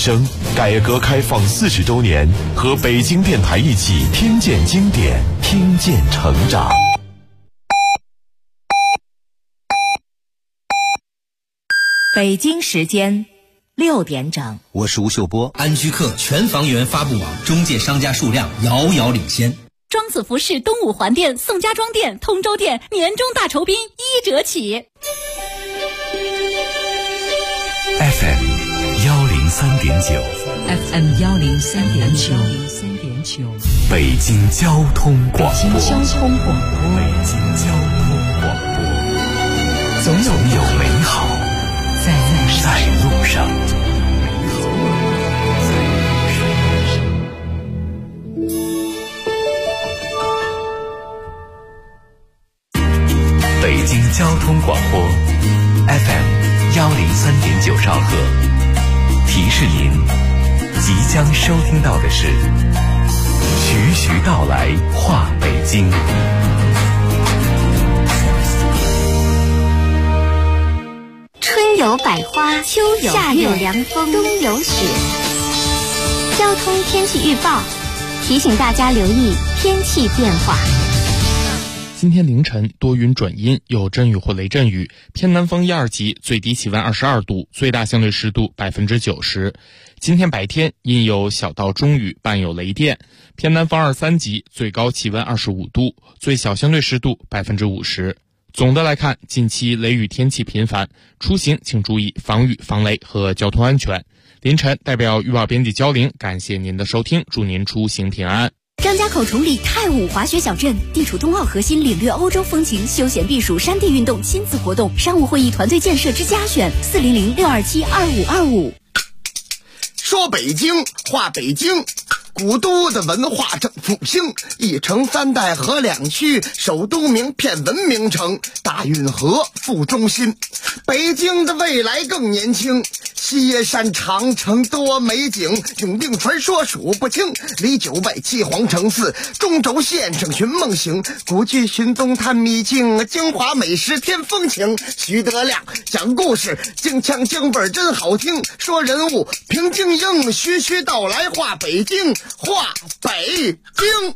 生改革开放40周年，和北京电台一起听见经典，听见成长。 北京时间6点整， 我是吴秀波。安居客全房源发布网中介商家数量遥遥领先。 庄子服饰东五环店、宋家庄店、通州店年终大酬宾1折起。 FM 103.9 FM 103.9， 北京交通广播。总有美好在路上。北京交通广播 FM 103.9兆赫，提示您即将收听到的是徐徐道来话北京。 春有百花，秋有夏有凉风，冬有雪。交通天气预报提醒大家留意天气变化。 今天凌晨多云转阴，有阵雨或雷阵雨，偏南风1、2级，最低气温22度，最大相对湿度90%。今天白天阴有小到中雨，伴有雷电，偏南风2、3级，最高气温25度，最小相对湿度50%。总的来看，近期雷雨天气频繁，出行请注意防雨防雷和交通安全。凌晨代表预报编辑焦玲感谢您的收听，祝您出行平安。 张家口崇礼太武滑雪小镇地处冬奥核心，领略欧洲风情，休闲避暑，山地运动，亲子活动，商务会议，团队建设之家选400-627-2525。 说北京话北京，古都的文化正复兴，一城3代河2区，首都名片文明城，大运河副中心。北京的未来更年轻，西山长城多美景，永定传说数不清，离9外7皇城4，中轴线上寻梦行，古迹寻踪探秘境，京华美食添风情。徐德亮讲故事，京腔京味真好听，说人物评京英，徐徐道来话北京，话北京。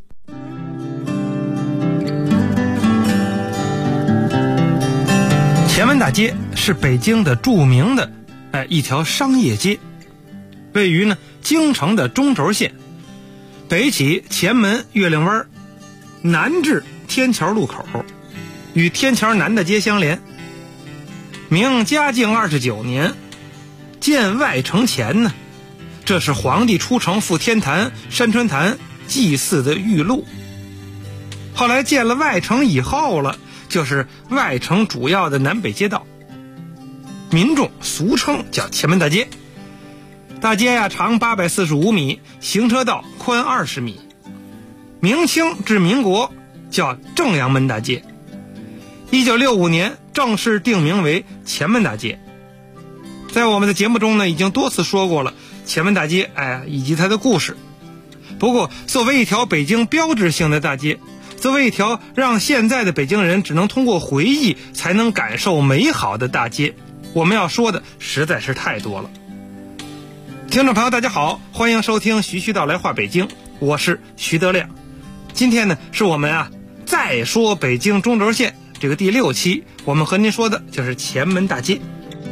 前门大街是北京的著名的一条商业街，位于呢京城的中轴线，北起前门月亮湾，南至天桥路口，与天桥南的街相连。明嘉靖29年建外城前呢，这是皇帝出城赴天坛、山川坛祭祀的御路。后来建了外城以后了，就是外城主要的南北街道，民众俗称叫前门大街。大街呀长845米，行车道宽20米。明清至民国叫正阳门大街，1965年正式定名为前门大街。在我们的节目中呢，已经多次说过了前门大街以及它的故事。不过作为一条北京标志性的大街，作为一条让现在的北京人只能通过回忆才能感受美好的大街，我们要说的实在是太多了。听众朋友大家好，欢迎收听徐徐道来话北京，我是徐德亮。今天呢是我们再说北京中轴线这个第6期，我们和您说的就是前门大街。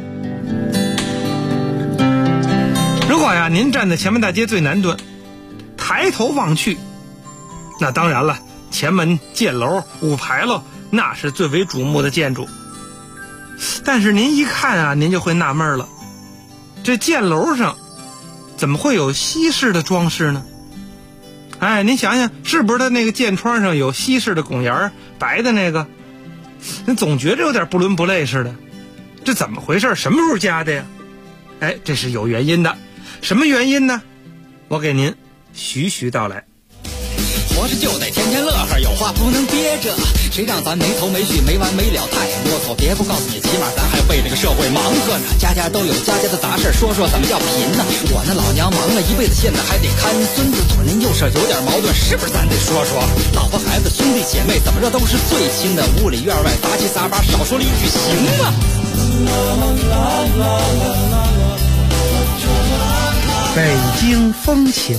如果您站在前门大街最南端，抬头望去，那当然了，前门箭楼、五牌楼那是最为瞩目的建筑。但是您一看您就会纳闷了，这箭楼上怎么会有西式的装饰呢？您想想，是不是它那个箭窗上有西式的拱檐，白的那个？你总觉着有点不伦不类似的，这怎么回事？什么时候加的呀？这是有原因的。什么原因呢？我给您徐徐道来。 活着就得天天乐呵，有话不能憋着，谁让咱没头没绪没完没了太啰嗦。别不告诉你，起码咱还为这个社会忙活呢。家家都有家家的杂事，说说怎么叫贫呢？我那老娘忙了一辈子，现在还得看孙子，左邻右舍有点矛盾，是不是咱得说说？老婆孩子兄弟姐妹怎么着都是最亲的，屋里院外杂七杂八，少说了一句行吗？ 北京风情。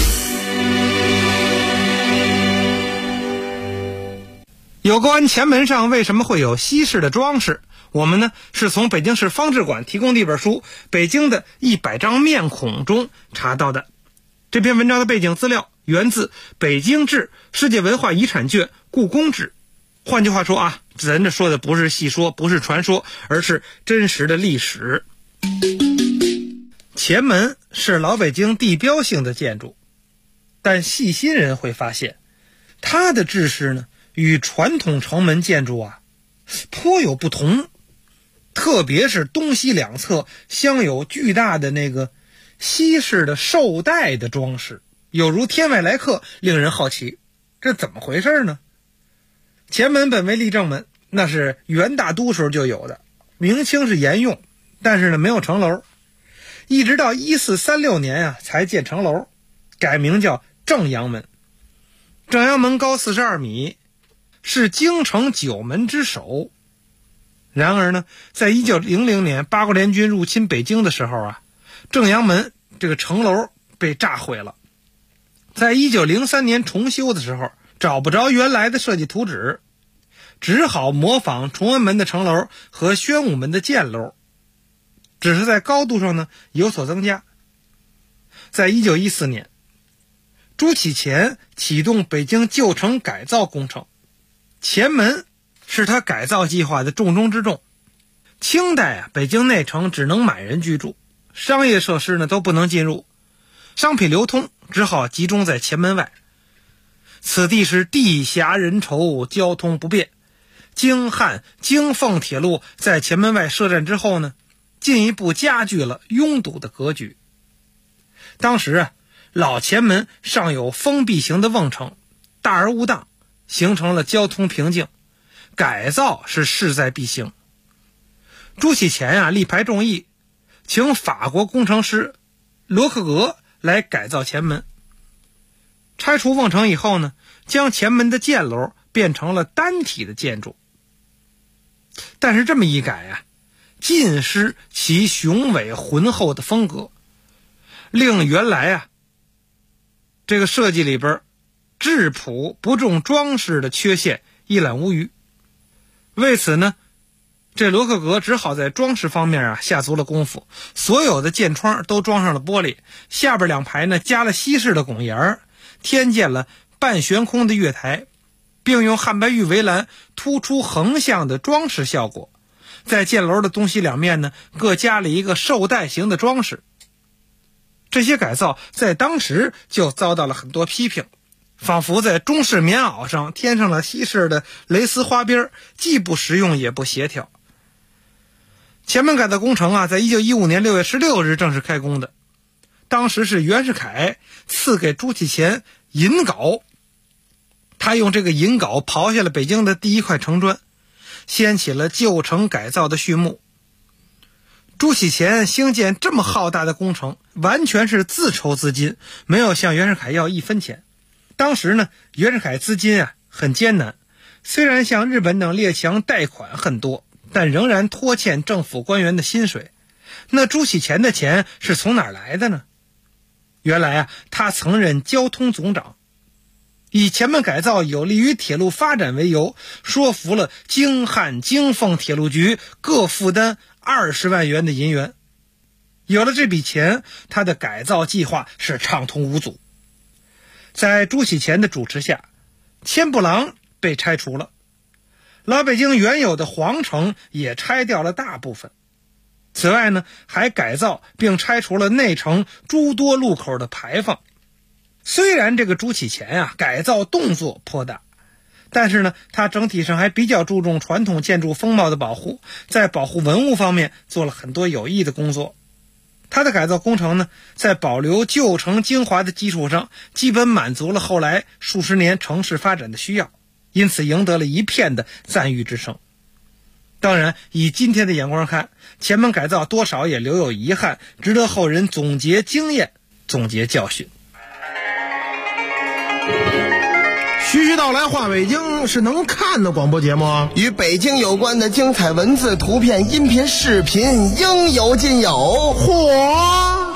有关前门上为什么会有西式的装饰，我们呢是从北京市方志馆提供的一本书《北京的100张面孔》中查到的。这篇文章的背景资料源自《北京志》世界文化遗产卷故宫志。换句话说啊，咱这说的不是戏说，不是传说，而是真实的历史。前门是老北京地标性的建筑，但细心人会发现，它的制式呢与传统城门建筑啊颇有不同，特别是东西两侧镶有巨大的那个西式的绶带的装饰，有如天外来客，令人好奇，这怎么回事呢？前门本为立正门，那是元大都时候就有的，明清是沿用，但是呢没有城楼，一直到1436年啊才建成楼，改名叫正阳门。正阳门高42米，是京城9门之首。然而呢，在1900年八国联军入侵北京的时候啊，正阳门这个城楼被炸毁了。在1903年重修的时候，找不着原来的设计图纸，只好模仿崇文门的城楼和宣武门的箭楼，只是在高度上呢有所增加。在1914年，朱启潜启动北京旧城改造工程，前门是他改造计划的重中之重。清代啊，北京内城只能满人居住，商业设施呢都不能进入，商品流通只好集中在前门外。此地是地狭人稠，交通不便。京汉、京凤铁路在前门外设站之后呢，进一步加剧了拥堵的格局。当时啊，老前门尚有封闭型的瓮城，大而无当，形成了交通瓶颈，改造是势在必行。朱启潜啊力排众议，请法国工程师罗克格来改造前门。拆除瓮城以后呢，将前门的箭楼变成了单体的建筑。但是这么一改啊，尽失其雄伟浑厚的风格，令原来啊这个设计里边质朴不重装饰的缺陷一览无余。为此呢，这罗克格只好在装饰方面啊下足了功夫，所有的箭窗都装上了玻璃，下边2排呢加了西式的拱檐，添建了半悬空的月台，并用汉白玉围栏突出横向的装饰效果。在箭楼的东西两面呢各加了一个绶带形的装饰。这些改造在当时就遭到了很多批评，仿佛在中式棉袄上添上了西式的蕾丝花边，既不实用也不协调。前门改造工程啊，在1915年6月16日正式开工的。当时是袁世凯赐给朱启潜银镐，他用这个银镐刨下了北京的第一块城砖，掀起了旧城改造的序幕。朱启潜兴建这么浩大的工程，完全是自筹资金，没有向袁世凯要1分钱。当时呢，袁世凯资金啊很艰难，虽然向日本等列强贷款很多，但仍然拖欠政府官员的薪水。那朱启潜的钱是从哪儿来的呢？原来啊，他曾任交通总长，以前门改造有利于铁路发展为由，说服了京汉、京凤铁路局各负担20万元的银元。有了这笔钱，他的改造计划是畅通无阻。在朱启潜的主持下，千步廊被拆除了，老北京原有的皇城也拆掉了大部分。此外呢，还改造并拆除了内城诸多路口的牌坊。虽然这个朱启潜啊改造动作颇大，但是呢，他整体上还比较注重传统建筑风貌的保护，在保护文物方面做了很多有益的工作。他的改造工程呢，在保留旧城精华的基础上，基本满足了后来数十年城市发展的需要，因此赢得了一片的赞誉之声。当然，以今天的眼光看，前门改造多少也留有遗憾，值得后人总结经验，总结教训。 徐徐道来话北京是能看的广播节目， 与北京有关的精彩文字、图片、音频、视频应有尽有。 嚯！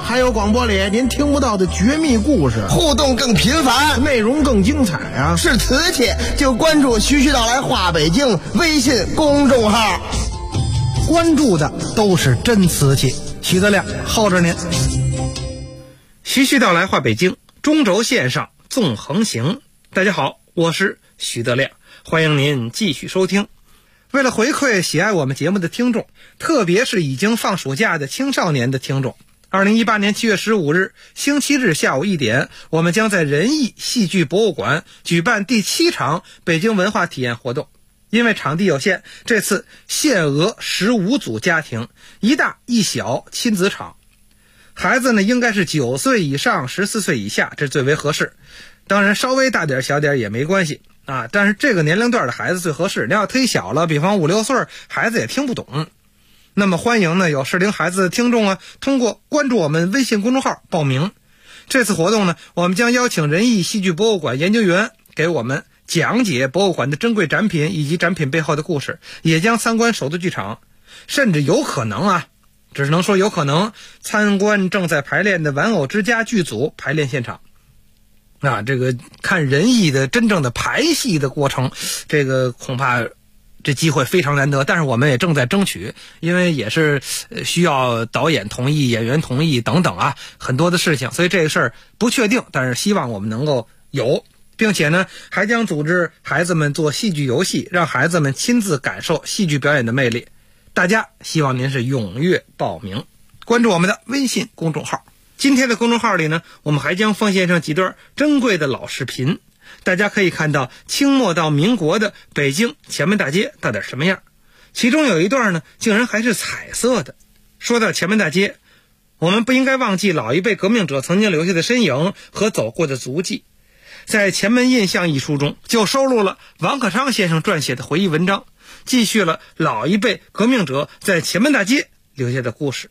还有广播里您听不到的绝密故事， 互动更频繁， 内容更精彩啊！ 是瓷器就关注徐徐道来话北京微信公众号， 关注的都是真瓷器。许德亮候着您。徐徐道来话北京，中轴线上纵横行。大家好，我是许德亮，欢迎您继续收听。为了回馈喜爱我们节目的听众，特别是已经放暑假的青少年的听众，2018年7月15日星期日下午1点，我们将在仁义戏剧博物馆举办第7场北京文化体验活动。因为场地有限，这次限额15组家庭，1大1小亲子场。孩子呢应该是9岁以上14岁以下，这最为合适。当然稍微大点小点也没关系啊，但是这个年龄段的孩子最合适。你要忒小了，比方5、6岁，孩子也听不懂。那么欢迎呢有适龄孩子的听众啊，通过关注我们微信公众号报名。这次活动呢，我们将邀请仁义戏剧博物馆研究员给我们讲解博物馆的珍贵展品以及展品背后的故事，也将参观首都剧场，甚至有可能啊，只能说有可能参观正在排练的玩偶之家剧组排练现场。这个看仁义的真正的排戏的过程，这个恐怕这机会非常难得，但是我们也正在争取，因为也是需要导演同意、演员同意等等啊，很多的事情，所以这个事儿不确定，但是希望我们能够有，并且呢还将组织孩子们做戏剧游戏，让孩子们亲自感受戏剧表演的魅力。大家希望您是踊跃报名，关注我们的微信公众号。今天的公众号里呢，我们还将奉献上几段珍贵的老视频，大家可以看到清末到民国的北京前门大街到底什么样。其中有一段呢，竟然还是彩色的。说到前门大街，我们不应该忘记老一辈革命者曾经留下的身影和走过的足迹。在《前门印象》一书中，就收录了王可昌先生撰写的回忆文章，继续了老一辈革命者在前门大街留下的故事。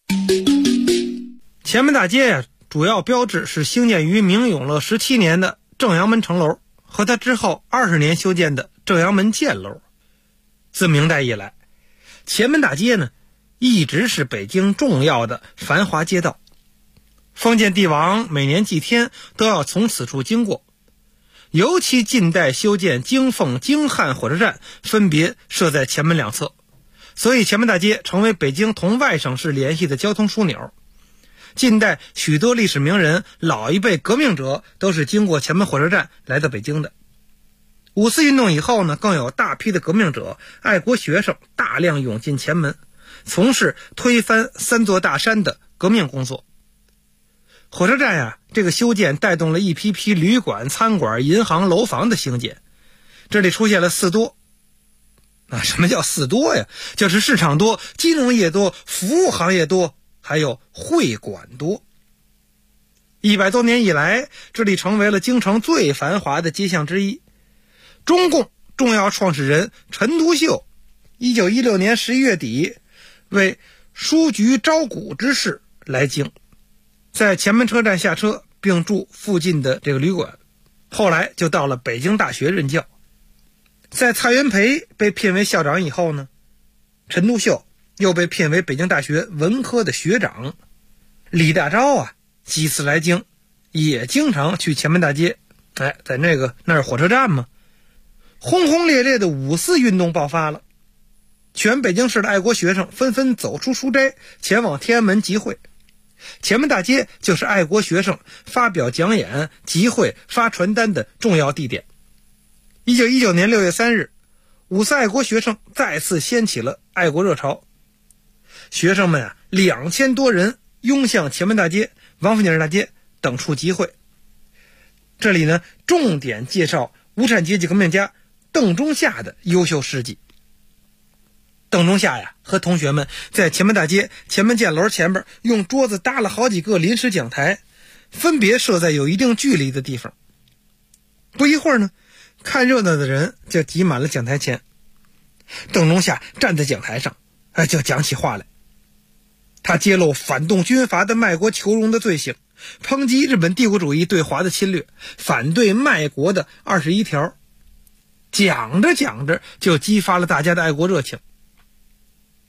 前门大街呀，主要标志是兴建于明永乐17年的正阳门城楼和它之后20年修建的正阳门箭楼。自明代以来，前门大街呢一直是北京重要的繁华街道，封建帝王每年祭天都要从此处经过，尤其近代修建京凤、京汉火车站分别设在前门两侧，所以前门大街成为北京同外省市联系的交通枢纽。近代许多历史名人、老一辈革命者都是经过前门火车站来到北京的。五四运动以后呢，更有大批的革命者、爱国学生大量涌进前门，从事推翻3座大山的革命工作。火车站呀，这个修建带动了一批批旅馆、餐馆、银行、楼房的兴建。这里出现了4多。什么叫4多呀？就是市场多、金融业多、服务行业多，还有会馆多。100多年以来，这里成为了京城最繁华的街巷之一。中共重要创始人陈独秀1916年11月底为书局招股之事来京，在前门车站下车，并住附近的这个旅馆，后来就到了北京大学任教。在蔡元培被聘为校长以后呢，陈独秀又被聘为北京大学文科的学长。李大钊几次来京，也经常去前门大街，在那是火车站嘛。轰轰烈烈的五四运动爆发了，全北京市的爱国学生纷纷走出书斋，前往天安门集会。前门大街就是爱国学生发表讲演、集会、发传单的重要地点。1919年6月3日，五四爱国学生再次掀起了爱国热潮，学生们2000多人拥向前门大街、王府井大街等处集会。这里呢，重点介绍无产阶级革命家邓中夏的优秀事迹。邓中夏和同学们在前门大街前门箭楼前边用桌子搭了好几个临时讲台，分别设在有一定距离的地方。不一会儿呢，看热闹的人就挤满了讲台前。邓中夏站在讲台上，就讲起话来。他揭露反动军阀的卖国求荣的罪行，抨击日本帝国主义对华的侵略，反对卖国的21条。讲着讲着就激发了大家的爱国热情。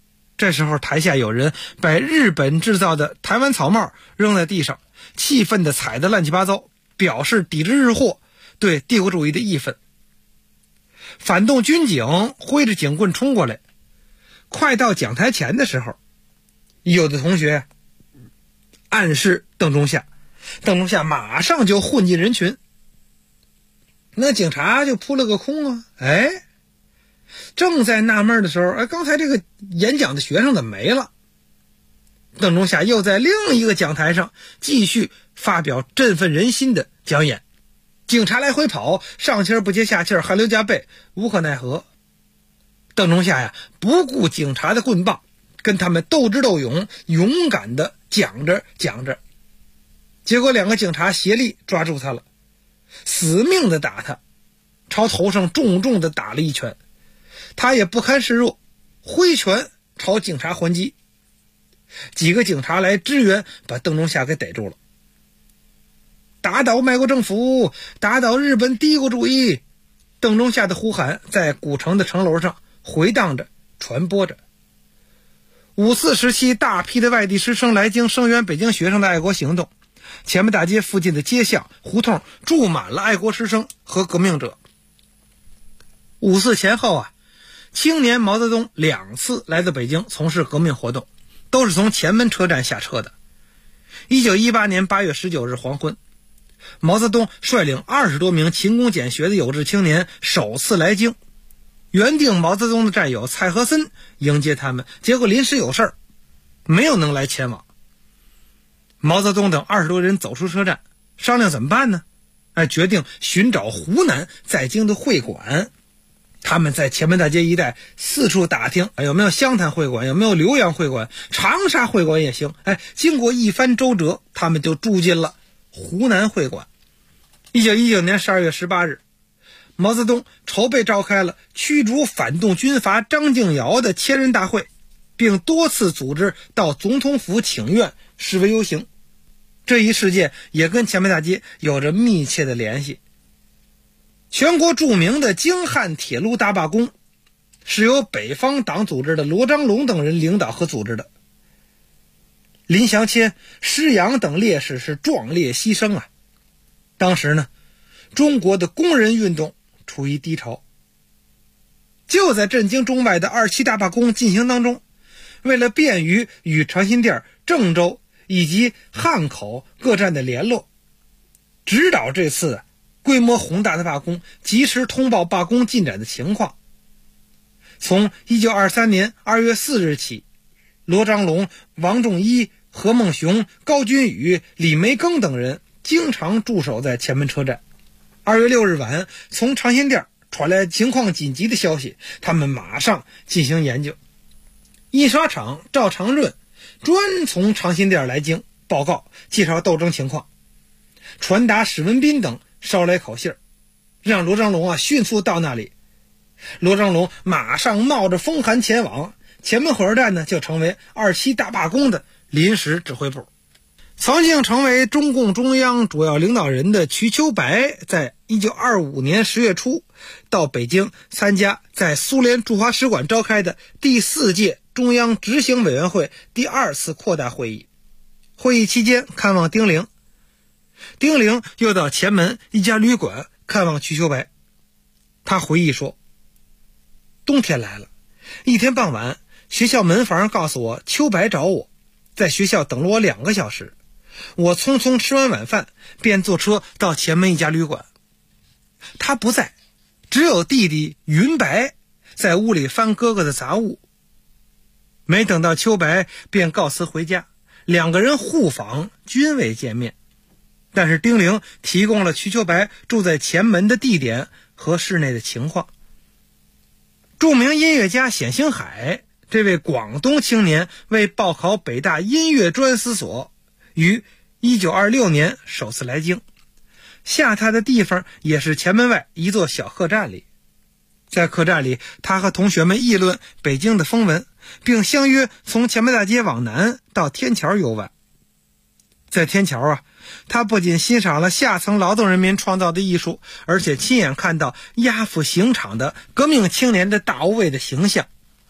这时候台下有人把日本制造的台湾草帽扔在地上，气愤地踩得乱七八糟，表示抵制日货，对帝国主义的义愤。反动军警挥着警棍冲过来，快到讲台前的时候，有的同学暗示邓中夏，邓中夏马上就混进人群，那警察就扑了个空啊！正在纳闷的时候，刚才这个演讲的学生怎么没了？邓中夏又在另一个讲台上继续发表振奋人心的讲演，警察来回跑，上气不接下气，汗流浃背，无可奈何。邓中夏呀，不顾警察的棍棒，跟他们斗智斗勇，勇敢的讲着，结果两个警察协力抓住他了，死命的打他，朝头上重重的打了一拳。他也不堪示弱，挥拳朝警察还击。几个警察来支援，把邓中夏给逮住了。打倒美国政府，打倒日本帝国主义！邓中夏的呼喊在古城的城楼上回荡着，传播着。五四时期，大批的外地师生来京声援北京学生的爱国行动，前门大街附近的街巷胡同住满了爱国师生和革命者。五四前后青年毛泽东2次来到北京从事革命活动，都是从前门车站下车的。1918年8月19日黄昏，毛泽东率领20多名勤工俭学的有志青年首次来京。原定毛泽东的战友蔡和森迎接他们，结果临时有事儿，没有能来前往。毛泽东等20多人走出车站，商量怎么办呢？决定寻找湖南在京的会馆。他们在前门大街一带四处打听，有没有湘潭会馆，有没有浏阳会馆，长沙会馆也行。经过一番周折，他们就住进了湖南会馆。1919年12月18日，毛泽东筹备召开了驱逐反动军阀张敬尧的千人大会，并多次组织到总统府请愿、示威游行。这一事件也跟前门大街有着密切的联系。全国著名的京汉铁路大罢工是由北方党组织的罗章龙等人领导和组织的。林祥谦、施洋等烈士是壮烈牺牲当时呢，中国的工人运动处于低潮。就在震惊中外的27大罢工进行当中，为了便于与长辛店、郑州以及汉口各站的联络，指导这次规模宏大的罢工，及时通报罢工进展的情况。从1923年2月4日起，罗章龙、王仲一、何孟雄、高君宇、李梅庚等人经常驻守在前门车站。2月6日晚，从长辛店传来情况紧急的消息，他们马上进行研究。印刷厂赵长润专从长辛店来京报告介绍斗争情况，传达史文彬等捎来口信，让罗章龙迅速到那里。罗章龙马上冒着风寒前往，前门火车站呢就成为27大罢工的临时指挥部。曾经成为中共中央主要领导人的瞿秋白，在1925年10月初到北京参加在苏联驻华使馆召开的第4届中央执行委员会第2次扩大会议。会议期间看望丁玲，丁玲又到前门一家旅馆看望瞿秋白。他回忆说，冬天来了，一天傍晚，学校门房告诉我秋白找我，在学校等了我2个小时。我匆匆吃完晚饭，便坐车到前门一家旅馆。他不在，只有弟弟云白在屋里翻哥哥的杂物。没等到秋白，便告辞回家。2个人互访，均未见面。但是丁玲提供了瞿秋白住在前门的地点和室内的情况。著名音乐家冼星海，这位广东青年为报考北大音乐专思所，于1926年首次来京，下榻的地方也是前门外一座小客栈里。在客栈里，他和同学们议论北京的风闻，并相约从前门大街往南到天桥游玩。在天桥他不仅欣赏了下层劳动人民创造的艺术，而且亲眼看到押赴刑场的革命青年的大无畏的形象。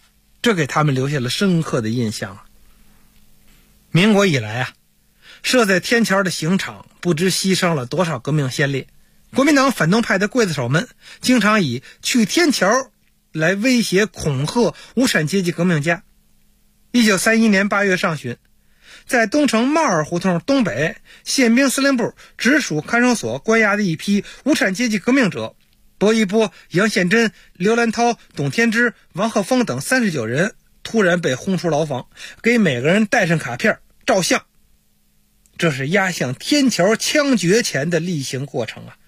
这给他们留下了深刻的印象啊。民国以来啊，设在天桥的刑场不知牺牲了多少革命先烈。国民党反动派的刽子手们经常以去天桥来威胁恐吓无产阶级革命家。1931年8月上旬，在东城帽儿胡同东北宪兵司令部直属看守所关押的一批无产阶级革命者薄一波、杨宪珍、刘兰涛、董天之、王鹤峰等39人突然被轰出牢房，给每个人带上卡片照相。这是押向天桥枪决前的例行过程啊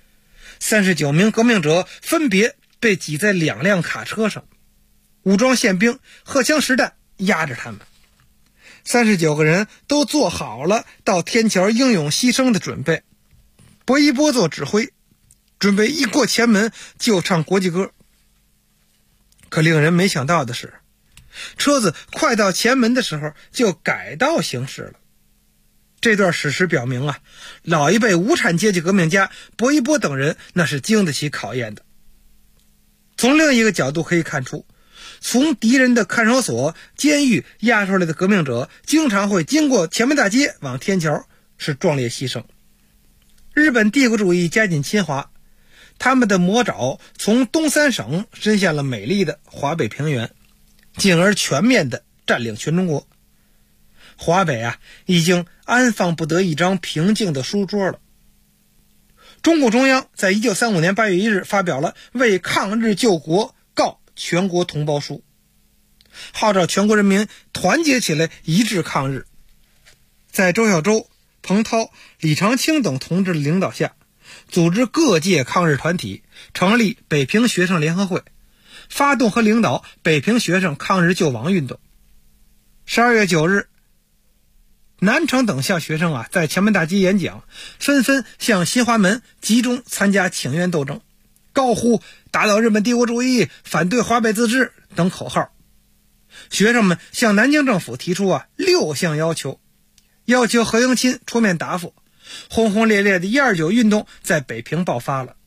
！39名革命者分别被挤在2辆卡车上，武装宪兵荷枪实弹压着他们。39个人都做好了到天桥英勇牺牲的准备。薄一波做指挥，准备一过前门就唱国际歌。可令人没想到的是，车子快到前门的时候就改道行驶了。这段史实表明啊，老一辈无产阶级革命家薄一波等人那是经得起考验的。从另一个角度可以看出，从敌人的看守所、监狱押出来的革命者经常会经过前门大街往天桥，是壮烈牺牲。日本帝国主义加紧侵华，他们的魔爪从东三省伸向了美丽的华北平原，进而全面的占领全中国。华北啊，已经安放不得一张平静的书桌了。中共中央在1935年8月1日发表了为抗日救国告全国同胞书，号召全国人民团结起来一致抗日。在周小舟、彭涛、李长青等同志的领导下，组织各界抗日团体，成立北平学生联合会，发动和领导北平学生抗日救亡运动。12月9日，南城等校学生在前门大街演讲，纷纷向新华门集中参加请愿斗争，高呼打倒日本帝国主义、反对华北自治等口号。学生们向南京政府提出6项要求，要求何应钦出面答复。轰轰烈烈的129运动在北平爆发了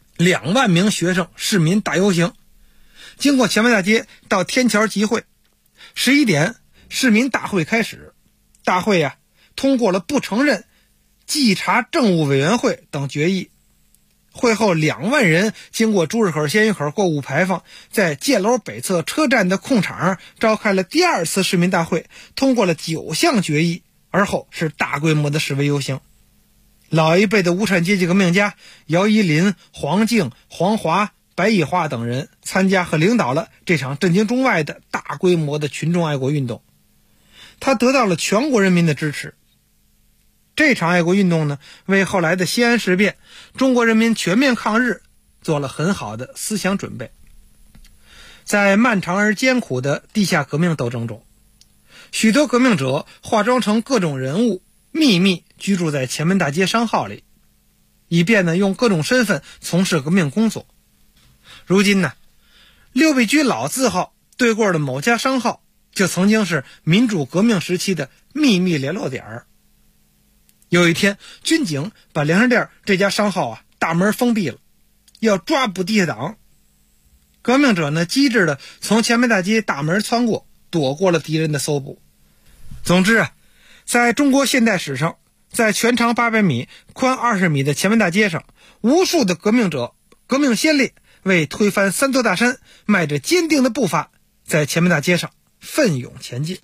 ，2万名学生市民大游行，经过前门大街到天桥集会。11点，市民大会开始。大会通过了不承认稽查政务委员会等决议。会后2万人经过朱日口、鲜鱼口过五排放，在箭楼北侧车站的空场召开了第2次市民大会，通过了9项决议，而后是大规模的示威游行。老一辈的无产阶级革命家姚依林、黄敬、黄华、白毅华等人参加和领导了这场震惊中外的大规模的群众爱国运动，他得到了全国人民的支持。这场爱国运动呢，为后来的西安事变、中国人民全面抗日做了很好的思想准备。在漫长而艰苦的地下革命斗争中，许多革命者化妆成各种人物，秘密居住在前门大街商号里，以便呢用各种身份从事革命工作。如今呢，六必居老字号对过的某家商号就曾经是民主革命时期的秘密联络点。有一天，军警把粮食店这家商号大门封闭了，要抓捕地下党。革命者呢机智的从前门大街大门穿过，躲过了敌人的搜捕。总之在中国现代史上，在全长800米、宽20米的前门大街上，无数的革命者、革命先烈为推翻三座大山，迈着坚定的步伐，在前门大街上奋勇前进。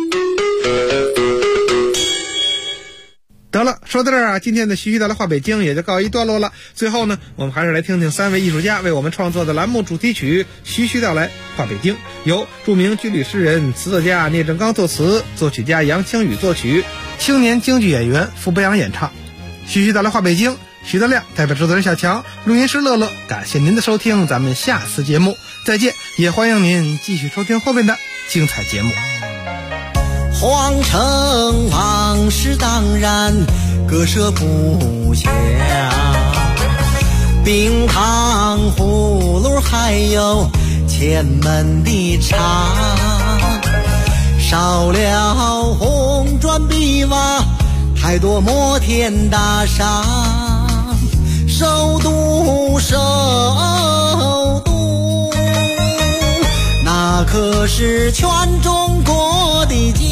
得了，说到这儿今天的徐徐道来话北京也就告一段落了。最后呢，我们还是来听听3位艺术家为我们创作的栏目主题曲《徐徐道来话北京》，由著名军旅诗人、词作家聂政刚作词，作曲家杨清宇作曲，青年京剧演员傅博洋演唱。徐徐道来话北京，徐德亮代表制作人小强，录音师乐乐，感谢您的收听，咱们下次节目再见，也欢迎您继续收听后面的精彩节目。 皇城往事当然割舍不下，冰糖葫芦还有前门的茶，少了红砖碧瓦，太多摩天大厦，首都那可是全中国的家。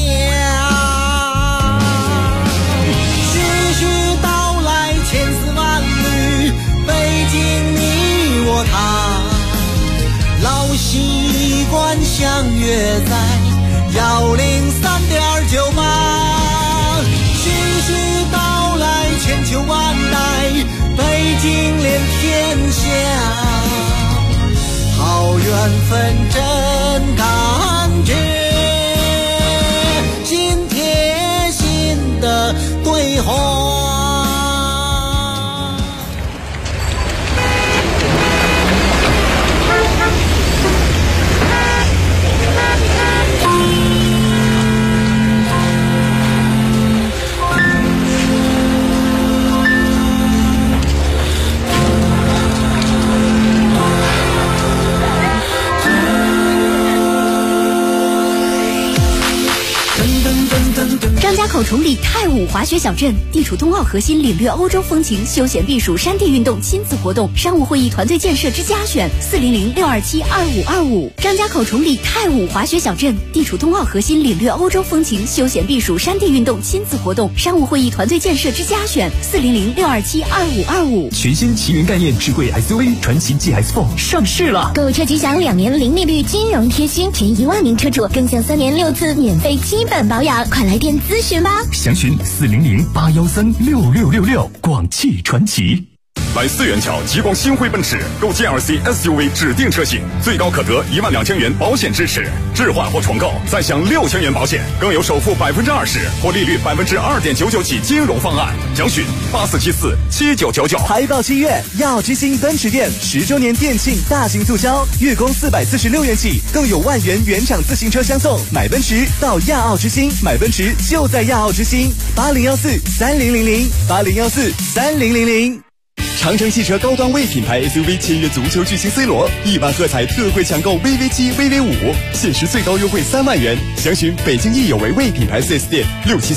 徐徐道来千丝万缕，北京你我他，老习惯相约在103.98。徐徐道来千秋万代，北京连天下，好缘分真感觉，心贴心的对话。 张家口崇礼太武滑雪小镇地处冬奥核心，领略欧洲风情，休闲避暑山地运动亲子活动，商务会议团队建设之家选400-627-2525。张家口崇礼太武滑雪小镇地处冬奥核心，领略欧洲风情，休闲避暑山地运动亲子活动，商务会议团队建设之家选400-627-2525。 全新奇云概念智慧 SUV 传祺 GS4 上市了， 购车即享2年零利率金融贴心，前1万名车主更享3年6次免费基本保养，快来电咨询吧。 详询400-813-6666。广汽传祺。 来4元桥极光星辉奔驰购 GLC SUV 指定车型，最高可得12000元保险支持，置换或重购再享6000元保险，更有首付20%或利率2.99%起金融方案。详询84747999。 财报7月，亚奥之星奔驰店10周年店庆大型促销，月供446元起，更有万元原厂自行车相送。买奔驰到亚奥之星，买奔驰就在亚奥之星。80143000，80143000。长城汽车高端 魏品牌 SUV 签约足球巨星 C 罗，1万喝彩特惠抢购 VV7、VV5，限时最高优惠3万元。详询北京易有为魏品牌 4S 店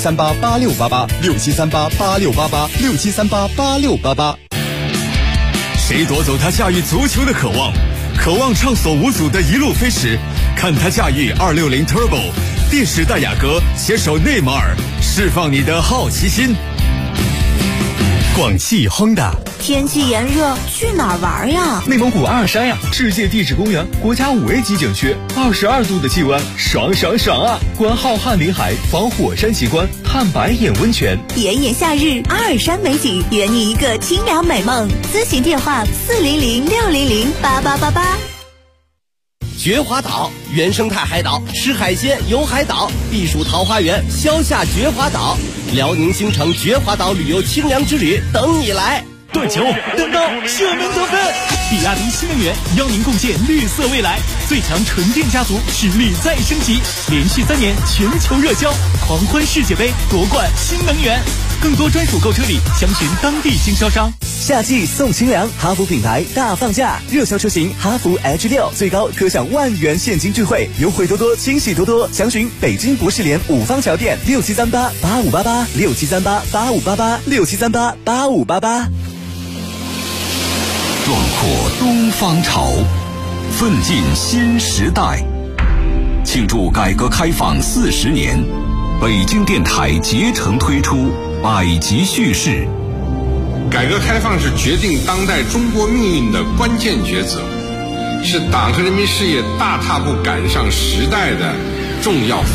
，67388688，67388688，67388688。 谁夺走他驾驭足球的渴望？渴望畅所无阻的一路飞驰，看他驾驭260 Turbo， 电时代雅阁携手内马尔，释放你的好奇心。广汽 Honda。 天气炎热，去哪儿玩呀？ 内蒙古阿尔山呀，世界地质公园，国家5A 级景区，22度的气温，爽爽爽啊！观浩瀚林海，访火山奇观，探白眼温泉， 炎炎夏日，阿尔山美景，圆你一个清凉美梦。咨询电话400-600-8888。 绝华岛原生态海岛，吃海鲜游海岛，避暑桃花源，消夏绝华岛，辽宁新城绝华岛旅游清凉之旅等你来。 断球、单刀、射门得分，比亚迪新能源邀您共建绿色未来，最强纯电家族实力再升级，连续3年全球热销，狂欢世界杯夺冠新能源。更多专属购车礼，详询当地经销商。 夏季送清凉，哈弗品牌大放价，热销车型哈弗 H6最高可享1万元现金钜惠，优惠多多，惊喜多多。详询北京博士联5方桥店，67388588，67388588，67388588。 壮阔东方潮，奋进新时代。庆祝改革开放40年，北京电台竭诚推出百集叙事。 改革开放是决定当代中国命运的关键抉择，是党和人民事业大踏步赶上时代的重要